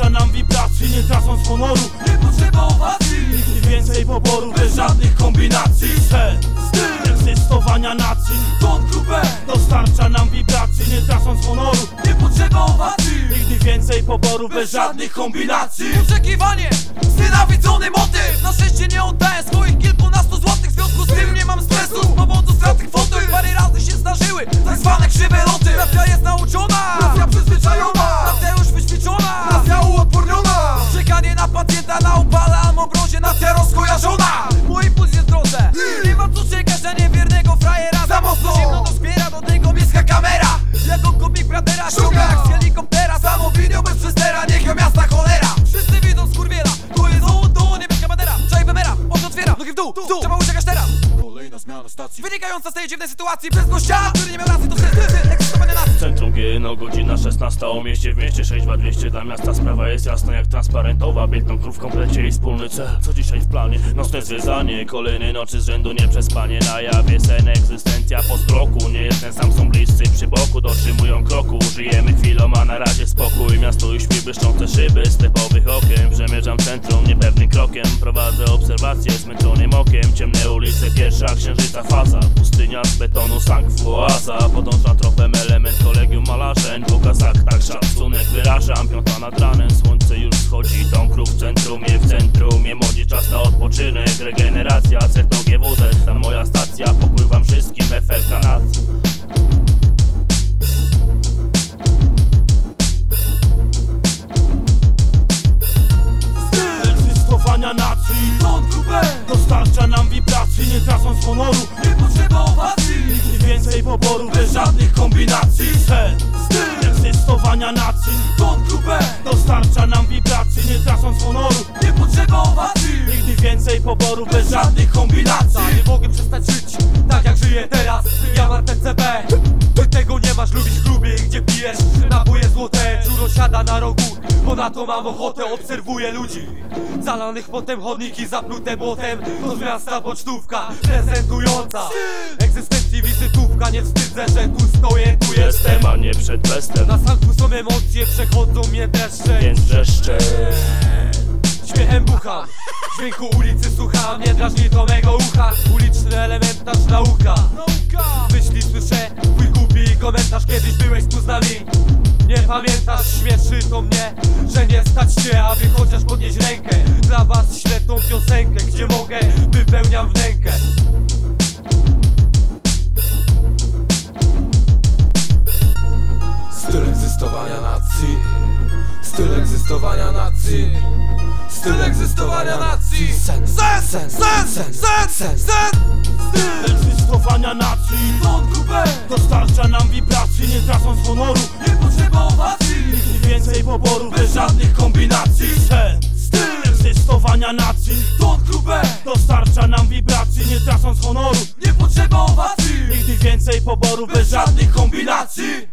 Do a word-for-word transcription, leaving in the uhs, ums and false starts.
Dostarcza nam wibracji, nie tracąc honoru. Nie potrzeba owacji, Nigdy więcej poboru, bez żadnych kombinacji. Sen, styl egzystowania nacji. Ton klubę, Dostarcza nam wibracji, nie tracąc honoru. nie potrzeba owacji, Nigdy więcej poboru, bez żadnych kombinacji. kombinacji. Oczekiwanie, znienawidzony motyw. Na szczęście nie oddałem swoich kilkunastu złotych. W związku z tym nie mam stresu z powodu straty kwoty. Parę razy się zdarzyły tak zwane krzywe loty. Nacja jest nauczona, nacja przyzwyczajona, nacja już wyćwiczona, nacja uodporniona. Czekanie na pacjenta na upale almobrozie, nacja rozkojarzona. Mój impuls jest w drodze, nie ma co czekać na niewiernego frajera. Za mocno zimno to wspiera, do tego miejska kamera. Jako komik bratera ściąga jak z helikoptera. Samo wideo bez przestera, niech ją miasta cholera. Wszyscy widzą skurwiela, to jest on, to niebieska bandera. Czaj bemera, oczy otwiera, nogi w dół, w dół. Trzeba uciekać teraz. Kolejna zmiana stacji, wynikająca z tej dziwnej sytuacji. Przez gościa, który nie miał racji, to wstyd, egzystowanie nacji. Centrum G, no godzina szesnasta o mieście w mieście sześć dwa dwieście dla miasta. Sprawa jest jasna jak transparentowa. Biegną krów w komplecie i wspólny cel. Co dzisiaj w planie? Nocne zwiedzanie, kolejnej nocy z rzędu nieprzespanie. Na jawie sen, egzystencja po zmroku. Nie jestem sam, są bliscy przy boku, dotrzymują kroku. Żyjemy chwilą, a na razie spokój. Miasto i śpi, błyszczące szyby sklepowych okien. Przemierzam centrum niepewnym krokiem. Prowadzę obserwacje zmęczonym okiem. Ciemne ulice, pierwsza księżyca faza. Pustynia z betonu, sank oaza. Podążam tropem element kolegium malarzeń. W okazach tak szacunek wyrażam. Piąta nad ranem, słońce już wschodzi. Dom krów w centrum, je w centrum. Je młodzi, czas na odpoczynek, regeneracja. Setną G W Z, tam moja stacja. Popływam wszystkim, efekt nacji. Styl egzystowania nacji. Ton klubę, Dostarcza nam wibracji, nie tracąc honoru. nie potrzeba owacji, Nigdy więcej poboru, bez żadnych kombinacji. Sen, styl egzystowania nacji. Ton klubę, Dostarcza nam wibracji, nie tracąc honoru. nie potrzeba owacji, Nigdy więcej poboru, bez bez żadnych kombinacji. Nie mogę przestać żyć tak jak żyję teraz. Ja mam P C B, ty tego nie masz. Lubić kluby, gdzie pijesz napoje złote. Czuro siada na rogu, bo na to mam ochotę. Obserwuję ludzi zalanych potem chodniki zaplute błotem. To z miasta pocztówka prezentująca egzystencji wizytówka. Nie wstydzę, że tu stoję, tu jestem. Jestem, a nie przed bestem. Na salku są emocje, przechodzą mnie deszcze. Więc wrzeszczę. Śmiechem bucham, dźwięku ulicy słucham. Nie drażni to mego ucha. Uliczny elementarz, nauka. Myśli słyszę, twój głupi komentarz. Kiedyś byłeś tu z nami, nie pamiętasz? Śmieszy to mnie, że nie stać cię, aby chociaż podnieść rękę. Dla was ślę tą piosenkę, gdzie mogę, wypełniam wnękę. Styl egzystowania nacji. Styl egzystowania nacji. Styl egzystowania nacji. Sen, sen, sen, sen, sen, sen, sen. Styl egzystowania nacji. Ton klubę, Dostarcza nam wibracji, nie tracąc honoru. nie potrzeba owacji, Nigdy więcej poboru, bez żadnych kombinacji. Sen, styl egzystowania nacji. Ton klubę, Dostarcza nam wibracji, nie tracąc honoru. nie potrzeba owacji, Nigdy więcej poboru, bez bez żadnych kombinacji.